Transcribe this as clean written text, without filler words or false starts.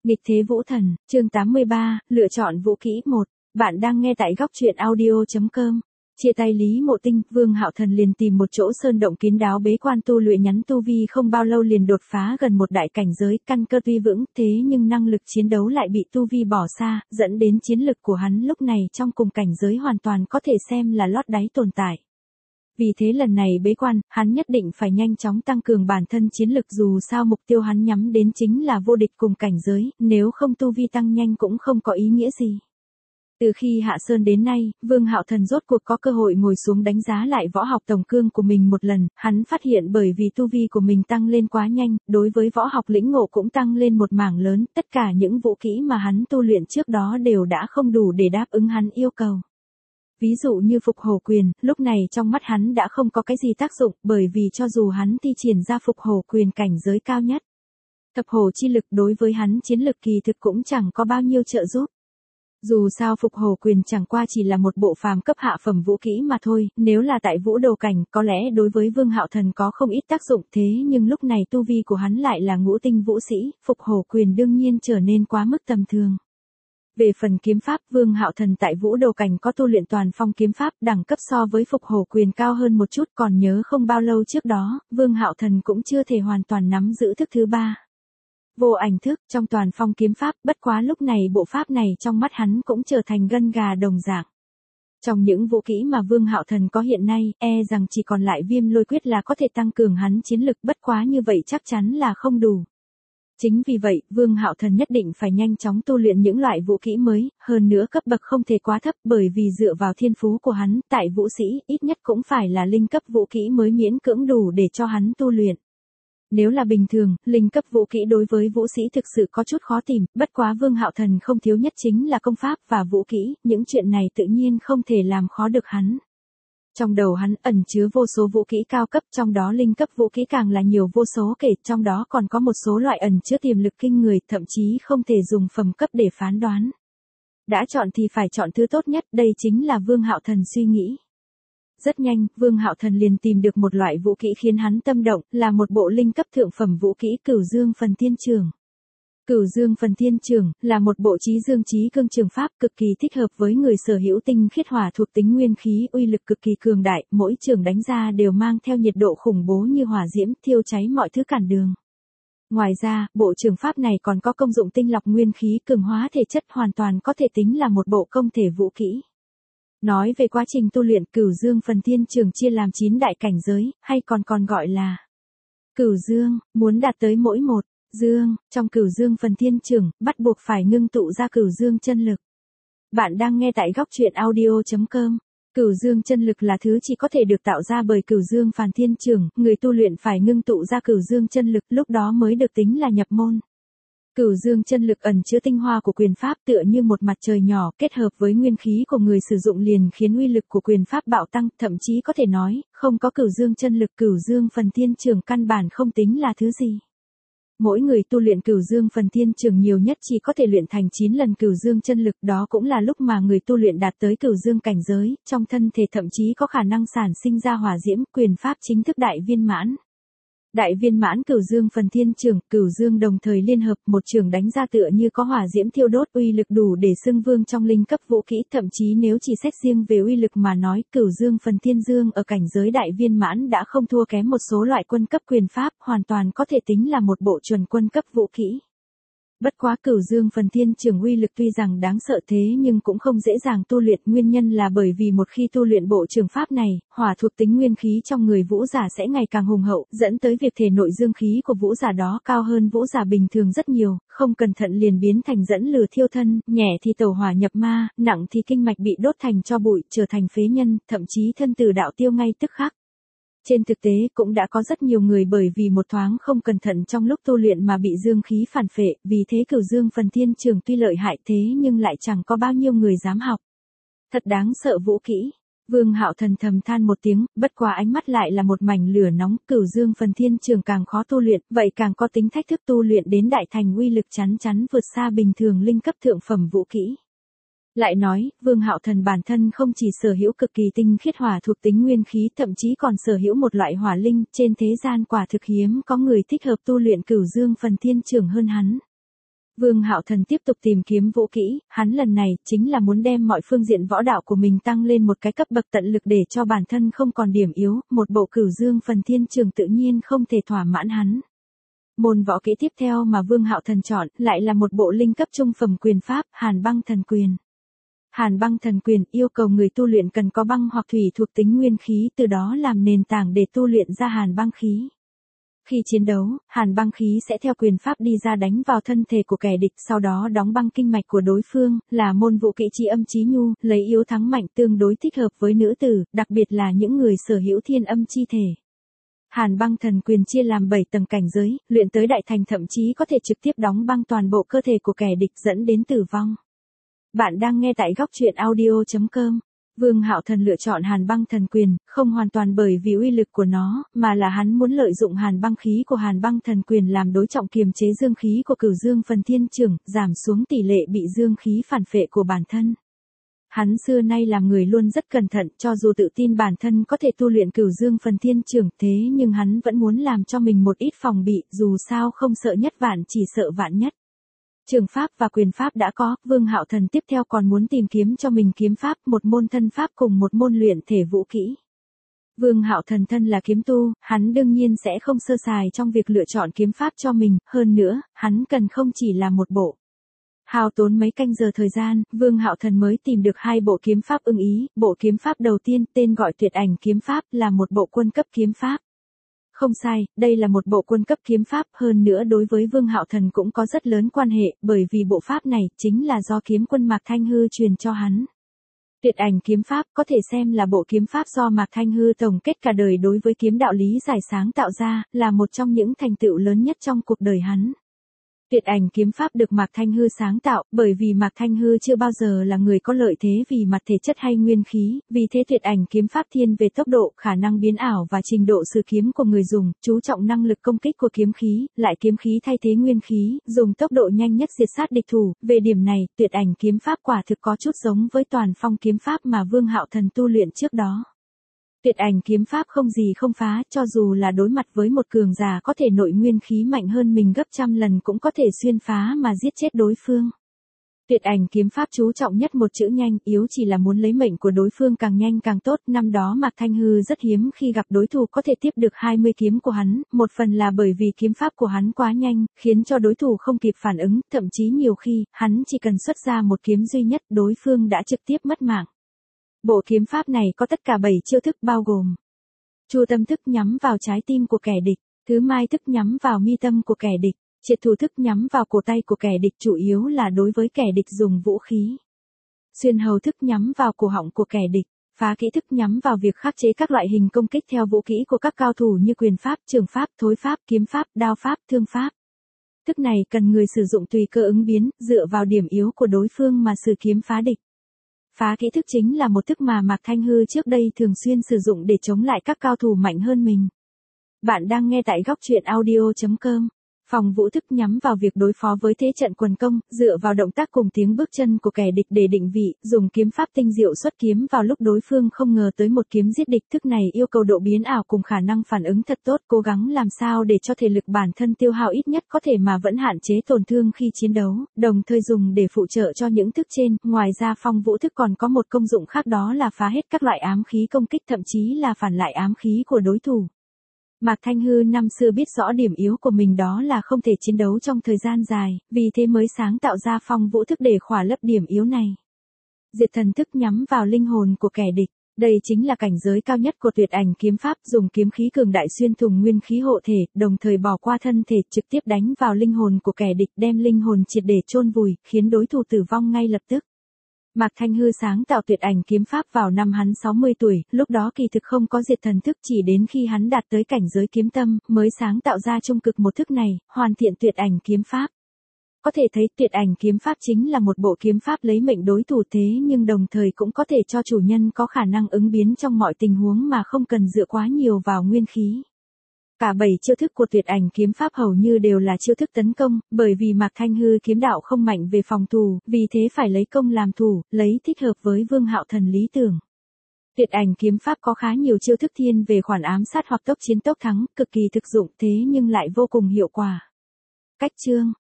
Nghịch thế vũ thần, chương 83, lựa chọn vũ kỹ 1. Bạn đang nghe tại góc truyện audio.com. Chia tay Lý Mộ Tinh, Vương Hạo Thần liền tìm một chỗ sơn động kín đáo bế quan tu luyện, nhắn tu vi không bao lâu liền đột phá gần một đại cảnh giới, căn cơ tuy vững, thế nhưng năng lực chiến đấu lại bị tu vi bỏ xa, dẫn đến chiến lực của hắn lúc này trong cùng cảnh giới hoàn toàn có thể xem là lót đáy tồn tại. Vì thế lần này bế quan, hắn nhất định phải nhanh chóng tăng cường bản thân chiến lực, dù sao mục tiêu hắn nhắm đến chính là vô địch cùng cảnh giới, nếu không tu vi tăng nhanh cũng không có ý nghĩa gì. Từ khi hạ sơn đến nay, Vương Hạo Thần rốt cuộc có cơ hội ngồi xuống đánh giá lại võ học tổng cương của mình một lần, hắn phát hiện bởi vì tu vi của mình tăng lên quá nhanh, đối với võ học lĩnh ngộ cũng tăng lên một mảng lớn, tất cả những vũ kỹ mà hắn tu luyện trước đó đều đã không đủ để đáp ứng hắn yêu cầu. Ví dụ như Phục Hổ Quyền, lúc này trong mắt hắn đã không có cái gì tác dụng, bởi vì cho dù hắn thi triển ra Phục Hổ Quyền cảnh giới cao nhất, Thập Hổ chi lực đối với hắn chiến lực kỳ thực cũng chẳng có bao nhiêu trợ giúp. Dù sao Phục Hổ Quyền chẳng qua chỉ là một bộ phàm cấp hạ phẩm vũ kỹ mà thôi, nếu là tại vũ đồ cảnh, có lẽ đối với Vương Hạo Thần có không ít tác dụng, thế nhưng lúc này tu vi của hắn lại là ngũ tinh vũ sĩ, Phục Hổ Quyền đương nhiên trở nên quá mức tầm thường. Về phần kiếm pháp, Vương Hạo Thần tại vũ đồ cảnh có tu luyện toàn phong kiếm pháp, đẳng cấp so với Phục Hổ Quyền cao hơn một chút, còn nhớ không bao lâu trước đó, Vương Hạo Thần cũng chưa thể hoàn toàn nắm giữ thức thứ 3. Vô ảnh thức, trong toàn phong kiếm pháp, bất quá lúc này bộ pháp này trong mắt hắn cũng trở thành gân gà đồng dạng. Trong những vũ kỹ mà Vương Hạo Thần có hiện nay, rằng chỉ còn lại Viêm Lôi Quyết là có thể tăng cường hắn chiến lực, bất quá như vậy chắc chắn là không đủ. Chính vì vậy, Vương Hạo Thần nhất định phải nhanh chóng tu luyện những loại vũ kỹ mới, hơn nữa cấp bậc không thể quá thấp, bởi vì dựa vào thiên phú của hắn, tại vũ sĩ, ít nhất cũng phải là linh cấp vũ kỹ mới miễn cưỡng đủ để cho hắn tu luyện. Nếu là bình thường, linh cấp vũ kỹ đối với vũ sĩ thực sự có chút khó tìm, bất quá Vương Hạo Thần không thiếu nhất chính là công pháp và vũ kỹ, những chuyện này tự nhiên không thể làm khó được hắn. Trong đầu hắn ẩn chứa vô số vũ kỹ cao cấp, trong đó linh cấp vũ kỹ càng là nhiều vô số kể, trong đó còn có một số loại ẩn chứa tiềm lực kinh người, thậm chí không thể dùng phẩm cấp để phán đoán. Đã chọn thì phải chọn thứ tốt nhất, đây chính là Vương Hạo Thần suy nghĩ. Rất nhanh, Vương Hạo Thần liền tìm được một loại vũ kỹ khiến hắn tâm động, là một bộ linh cấp thượng phẩm vũ kỹ Cửu Dương Phần Thiên Trường. Cửu Dương Phần Thiên Trường là một bộ chí dương chí cương trường pháp cực kỳ thích hợp với người sở hữu tinh khiết hỏa thuộc tính nguyên khí, uy lực cực kỳ cường đại, mỗi trường đánh ra đều mang theo nhiệt độ khủng bố như hỏa diễm, thiêu cháy mọi thứ cản đường. Ngoài ra, bộ trường pháp này còn có công dụng tinh lọc nguyên khí, cường hóa thể chất, hoàn toàn có thể tính là một bộ công thể vũ kỹ. Nói về quá trình tu luyện, Cửu Dương Phần Thiên Trường chia làm 9 đại cảnh giới, hay còn gọi là Cửu Dương, muốn đạt tới mỗi một Dương, trong Cửu Dương Phần Thiên Trường, bắt buộc phải ngưng tụ ra Cửu Dương chân lực. Bạn đang nghe tại góc truyện audio.com. Cửu Dương chân lực là thứ chỉ có thể được tạo ra bởi Cửu Dương Phần Thiên Trường, người tu luyện phải ngưng tụ ra Cửu Dương chân lực, lúc đó mới được tính là nhập môn. Cửu Dương chân lực ẩn chứa tinh hoa của quyền pháp, tựa như một mặt trời nhỏ, kết hợp với nguyên khí của người sử dụng liền khiến uy lực của quyền pháp bạo tăng, thậm chí có thể nói, không có Cửu Dương chân lực, Cửu Dương Phần Thiên Trường căn bản không tính là thứ gì. Mỗi người tu luyện Cửu Dương Phần Thiên Trường nhiều nhất chỉ có thể luyện thành 9 lần Cửu Dương chân lực, đó cũng là lúc mà người tu luyện đạt tới Cửu Dương cảnh giới, trong thân thể thậm chí có khả năng sản sinh ra hỏa diễm, quyền pháp chính thức đại viên mãn. Đại viên mãn Cửu Dương Phần Thiên Trường, Cửu Dương đồng thời liên hợp, một trường đánh ra tựa như có hỏa diễm thiêu đốt, uy lực đủ để xưng vương trong linh cấp vũ kỹ, thậm chí nếu chỉ xét riêng về uy lực mà nói, Cửu Dương Phần Thiên Dương ở cảnh giới đại viên mãn đã không thua kém một số loại quân cấp quyền pháp, hoàn toàn có thể tính là một bộ chuẩn quân cấp vũ kỹ. Bất quá Cửu Dương Phần Thiên Trường uy lực tuy rằng đáng sợ thế nhưng cũng không dễ dàng tu luyện, nguyên nhân là bởi vì một khi tu luyện bộ trường pháp này, hỏa thuộc tính nguyên khí trong người vũ giả sẽ ngày càng hùng hậu, dẫn tới việc thể nội dương khí của vũ giả đó cao hơn vũ giả bình thường rất nhiều, không cẩn thận liền biến thành dẫn lửa thiêu thân, nhẹ thì tẩu hỏa nhập ma, nặng thì kinh mạch bị đốt thành tro bụi, trở thành phế nhân, thậm chí thân tử đạo tiêu ngay tức khắc. Trên thực tế cũng đã có rất nhiều người bởi vì một thoáng không cẩn thận trong lúc tu luyện mà bị dương khí phản phệ, vì thế Cửu Dương Phần Thiên Trường tuy lợi hại thế nhưng lại chẳng có bao nhiêu người dám học. Thật đáng sợ vũ kỹ. Vương Hạo Thần thầm than một tiếng, bất quá ánh mắt lại là một mảnh lửa nóng, Cửu Dương Phần Thiên Trường càng khó tu luyện, vậy càng có tính thách thức tu luyện đến đại thành, uy lực chắn chắn vượt xa bình thường linh cấp thượng phẩm vũ kỹ. Lại nói, Vương Hạo Thần bản thân không chỉ sở hữu cực kỳ tinh khiết hỏa thuộc tính nguyên khí, thậm chí còn sở hữu một loại hỏa linh, trên thế gian quả thực hiếm có người thích hợp tu luyện Cửu Dương Phần Thiên Trường hơn hắn. Vương Hạo Thần tiếp tục tìm kiếm vũ kỹ, hắn lần này chính là muốn đem mọi phương diện võ đạo của mình tăng lên một cái cấp bậc tận lực để cho bản thân không còn điểm yếu, một bộ Cửu Dương Phần Thiên Trường tự nhiên không thể thỏa mãn hắn. Môn võ kỹ tiếp theo mà Vương Hạo Thần chọn lại là một bộ linh cấp trung phẩm quyền pháp, Hàn Băng Thần Quyền. Hàn Băng Thần Quyền yêu cầu người tu luyện cần có băng hoặc thủy thuộc tính nguyên khí, từ đó làm nền tảng để tu luyện ra hàn băng khí. Khi chiến đấu, hàn băng khí sẽ theo quyền pháp đi ra đánh vào thân thể của kẻ địch, sau đó đóng băng kinh mạch của đối phương, là môn vũ kỹ chí âm chí nhu, lấy yếu thắng mạnh, tương đối thích hợp với nữ tử, đặc biệt là những người sở hữu thiên âm chi thể. Hàn Băng Thần Quyền chia làm 7 tầng cảnh giới, luyện tới đại thành thậm chí có thể trực tiếp đóng băng toàn bộ cơ thể của kẻ địch dẫn đến tử vong. Bạn đang nghe tại góc truyện audio.com. Vương Hạo Thần lựa chọn Hàn Băng Thần Quyền, không hoàn toàn bởi vì uy lực của nó, mà là hắn muốn lợi dụng hàn băng khí của Hàn Băng Thần Quyền làm đối trọng kiềm chế dương khí của Cửu Dương Phần Thiên Chưởng, giảm xuống tỷ lệ bị dương khí phản phệ của bản thân. Hắn xưa nay làm người luôn rất cẩn thận, cho dù tự tin bản thân có thể tu luyện Cửu Dương Phần Thiên Chưởng, thế nhưng hắn vẫn muốn làm cho mình một ít phòng bị, dù sao không sợ nhất vạn chỉ sợ vạn nhất. Trường pháp và quyền pháp đã có, Vương Hạo Thần tiếp theo còn muốn tìm kiếm cho mình kiếm pháp, một môn thân pháp cùng một môn luyện thể vũ kỹ. Vương Hạo Thần thân là kiếm tu, hắn đương nhiên sẽ không sơ sài trong việc lựa chọn kiếm pháp cho mình, hơn nữa, hắn cần không chỉ là một bộ. Hao tốn mấy canh giờ thời gian, Vương Hạo Thần mới tìm được 2 bộ kiếm pháp ưng ý, bộ kiếm pháp đầu tiên tên gọi Tuyệt Ảnh kiếm pháp là một bộ quân cấp kiếm pháp. Không sai, đây là một bộ quân cấp kiếm pháp, hơn nữa đối với Vương Hạo Thần cũng có rất lớn quan hệ, bởi vì bộ pháp này chính là do kiếm quân Mạc Thanh Hư truyền cho hắn. Tuyệt Ảnh kiếm pháp có thể xem là bộ kiếm pháp do Mạc Thanh Hư tổng kết cả đời đối với kiếm đạo lý giải sáng tạo ra, là một trong những thành tựu lớn nhất trong cuộc đời hắn. Tuyệt Ảnh kiếm pháp được Mạc Thanh Hư sáng tạo, bởi vì Mạc Thanh Hư chưa bao giờ là người có lợi thế vì mặt thể chất hay nguyên khí, vì thế Tuyệt Ảnh kiếm pháp thiên về tốc độ, khả năng biến ảo và trình độ sử kiếm của người dùng, chú trọng năng lực công kích của kiếm khí, lại kiếm khí thay thế nguyên khí, dùng tốc độ nhanh nhất diệt sát địch thủ. Về điểm này, Tuyệt Ảnh kiếm pháp quả thực có chút giống với Toàn Phong kiếm pháp mà Vương Hạo Thần tu luyện trước đó. Tuyệt Ảnh kiếm pháp không gì không phá, cho dù là đối mặt với một cường giả có thể nội nguyên khí mạnh hơn mình gấp trăm lần cũng có thể xuyên phá mà giết chết đối phương. Tuyệt Ảnh kiếm pháp chú trọng nhất một chữ nhanh, yếu chỉ là muốn lấy mệnh của đối phương càng nhanh càng tốt. Năm đó Mạc Thanh Hư rất hiếm khi gặp đối thủ có thể tiếp được 20 kiếm của hắn, một phần là bởi vì kiếm pháp của hắn quá nhanh, khiến cho đối thủ không kịp phản ứng, thậm chí nhiều khi, hắn chỉ cần xuất ra một kiếm duy nhất, đối phương đã trực tiếp mất mạng. Bộ kiếm pháp này có tất cả 7 chiêu thức bao gồm: Chu tâm thức nhắm vào trái tim của kẻ địch, Thứ Mai thức nhắm vào mi tâm của kẻ địch, Triệt thủ thức nhắm vào cổ tay của kẻ địch, chủ yếu là đối với kẻ địch dùng vũ khí. Xuyên hầu thức nhắm vào cổ họng của kẻ địch, Phá kỹ thức nhắm vào việc khắc chế các loại hình công kích theo vũ kỹ của các cao thủ như quyền pháp, trường pháp, thối pháp, kiếm pháp, đao pháp, thương pháp. Thức này cần người sử dụng tùy cơ ứng biến, dựa vào điểm yếu của đối phương mà sử kiếm phá địch. Phá kỹ thức chính là một thức mà Mạc Thanh Hư trước đây thường xuyên sử dụng để chống lại các cao thủ mạnh hơn mình. Bạn đang nghe tại góc truyện audio.com. Phòng vũ thức nhắm vào việc đối phó với thế trận quần công, dựa vào động tác cùng tiếng bước chân của kẻ địch để định vị, dùng kiếm pháp tinh diệu xuất kiếm vào lúc đối phương không ngờ tới một kiếm giết địch. Thức này yêu cầu độ biến ảo cùng khả năng phản ứng thật tốt, cố gắng làm sao để cho thể lực bản thân tiêu hao ít nhất có thể mà vẫn hạn chế tổn thương khi chiến đấu, đồng thời dùng để phụ trợ cho những thức trên. Ngoài ra phong vũ thức còn có một công dụng khác, đó là phá hết các loại ám khí công kích, thậm chí là phản lại ám khí của đối thủ. Mạc Thanh Hư năm xưa biết rõ điểm yếu của mình đó là không thể chiến đấu trong thời gian dài, vì thế mới sáng tạo ra phong vũ thức để khỏa lấp điểm yếu này. Diệt thần thức nhắm vào linh hồn của kẻ địch. Đây chính là cảnh giới cao nhất của Tuyệt Ảnh kiếm pháp, dùng kiếm khí cường đại xuyên thủng nguyên khí hộ thể, đồng thời bỏ qua thân thể, trực tiếp đánh vào linh hồn của kẻ địch, đem linh hồn triệt để chôn vùi, khiến đối thủ tử vong ngay lập tức. Mạc Thanh Hư sáng tạo Tuyệt Ảnh kiếm pháp vào năm hắn 60 tuổi, lúc đó kỳ thực không có diệt thần thức, chỉ đến khi hắn đạt tới cảnh giới kiếm tâm, mới sáng tạo ra trung cực một thức này, hoàn thiện Tuyệt Ảnh kiếm pháp. Có thể thấy Tuyệt Ảnh kiếm pháp chính là một bộ kiếm pháp lấy mệnh đối thủ, thế nhưng đồng thời cũng có thể cho chủ nhân có khả năng ứng biến trong mọi tình huống mà không cần dựa quá nhiều vào nguyên khí. Cả 7 chiêu thức của Tuyệt Ảnh kiếm pháp hầu như đều là chiêu thức tấn công, bởi vì Mạc Thanh Hư kiếm đạo không mạnh về phòng thủ, vì thế phải lấy công làm thủ, lấy thích hợp với Vương Hạo Thần lý tưởng. Tuyệt Ảnh kiếm pháp có khá nhiều chiêu thức thiên về khoản ám sát hoặc tốc chiến tốc thắng, cực kỳ thực dụng thế nhưng lại vô cùng hiệu quả. Cách chương